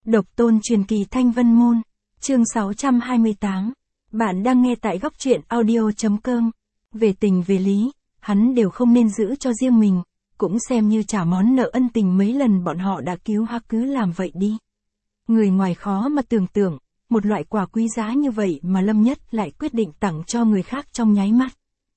Độc tôn truyền kỳ Thanh Vân Môn, chương 628. Bạn đang nghe tại góc truyện audio.com. Về tình về lý, hắn đều không nên giữ cho riêng mình, cũng xem như trả món nợ ân tình mấy lần bọn họ đã cứu hắn, cứ làm vậy đi. Người ngoài khó mà tưởng tượng, một loại quà quý giá như vậy mà Lâm Nhất lại quyết định tặng cho người khác trong nháy mắt.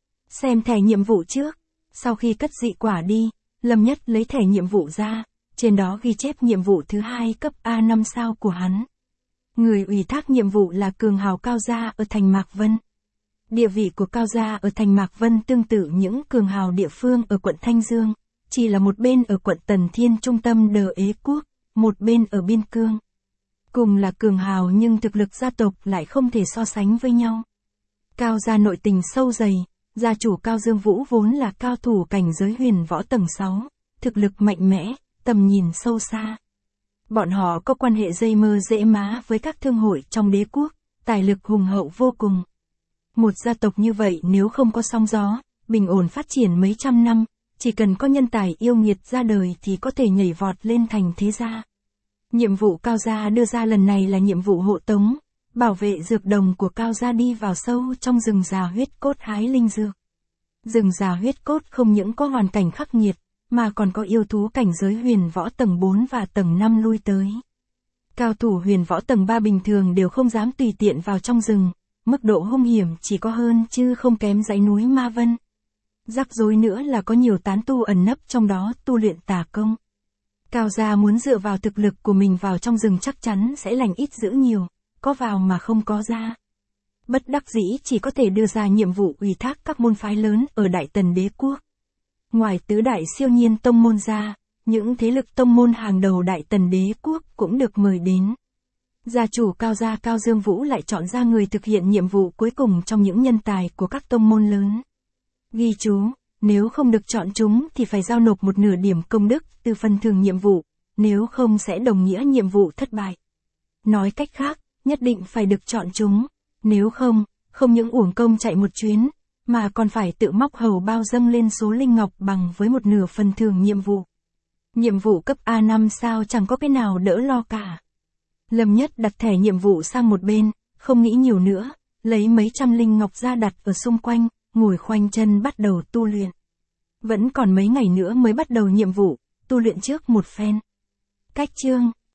Xem thẻ nhiệm vụ trước, sau khi cất dị quả đi, Lâm Nhất lấy thẻ nhiệm vụ ra, trên đó ghi chép nhiệm vụ thứ 2 cấp A5 sao của hắn. Người ủy thác nhiệm vụ là cường hào Cao Gia ở thành Mạc Vân. Địa vị của Cao Gia ở thành Mạc Vân tương tự những cường hào địa phương ở quận Thanh Dương, chỉ là một bên ở quận Tần Thiên trung tâm Đờ Ế Quốc, một bên ở Biên Cương. Cùng là cường hào nhưng thực lực gia tộc lại không thể so sánh với nhau. Cao Gia nội tình sâu dày, gia chủ Cao Dương Vũ vốn là cao thủ cảnh giới huyền võ tầng 6, thực lực mạnh mẽ, tầm nhìn sâu xa. Bọn họ có quan hệ dây mơ dễ má với các thương hội trong đế quốc, tài lực hùng hậu vô cùng. Một gia tộc như vậy nếu không có sóng gió, bình ổn phát triển mấy trăm năm, chỉ cần có nhân tài yêu nghiệt ra đời thì có thể nhảy vọt lên thành thế gia. Nhiệm vụ Cao Gia đưa ra lần này là nhiệm vụ hộ tống, bảo vệ dược đồng của Cao Gia đi vào sâu trong rừng già huyết cốt hái linh dược. Rừng già huyết cốt không những có hoàn cảnh khắc nghiệt, mà còn có yêu thú cảnh giới huyền võ tầng 4 và tầng 5 lui tới. Cao thủ huyền võ tầng 3 bình thường đều không dám tùy tiện vào trong rừng, mức độ hung hiểm chỉ có hơn chứ không kém dãy núi Ma Vân. Rắc rối nữa là có nhiều tán tu ẩn nấp trong đó tu luyện tà công. Cao Gia muốn dựa vào thực lực của mình vào trong rừng chắc chắn sẽ lành ít dữ nhiều, có vào mà không có ra. Bất đắc dĩ chỉ có thể đưa ra nhiệm vụ ủy thác các môn phái lớn ở Đại Tần Đế Quốc. Ngoài tứ đại siêu nhiên tông môn ra, những thế lực tông môn hàng đầu Đại Tần Đế Quốc cũng được mời đến. Gia chủ Cao Gia Cao Dương Vũ lại chọn ra người thực hiện nhiệm vụ cuối cùng trong những nhân tài của các tông môn lớn. Ghi chú, nếu không được chọn chúng thì phải giao nộp một nửa điểm công đức từ phần thưởng nhiệm vụ, nếu không sẽ đồng nghĩa nhiệm vụ thất bại. Nói cách khác, nhất định phải được chọn chúng, nếu không, không những uổng công chạy một chuyến, mà còn phải tự móc hầu bao dâng lên số linh ngọc bằng với một nửa phần thưởng nhiệm vụ. Nhiệm vụ cấp A5 sao chẳng có cái nào đỡ lo cả. Lâm Nhất đặt thẻ nhiệm vụ sang một bên, không nghĩ nhiều nữa, lấy mấy trăm linh ngọc ra đặt ở xung quanh, ngồi khoanh chân bắt đầu tu luyện. Vẫn còn mấy ngày nữa mới bắt đầu nhiệm vụ, tu luyện trước một phen. Cách chương,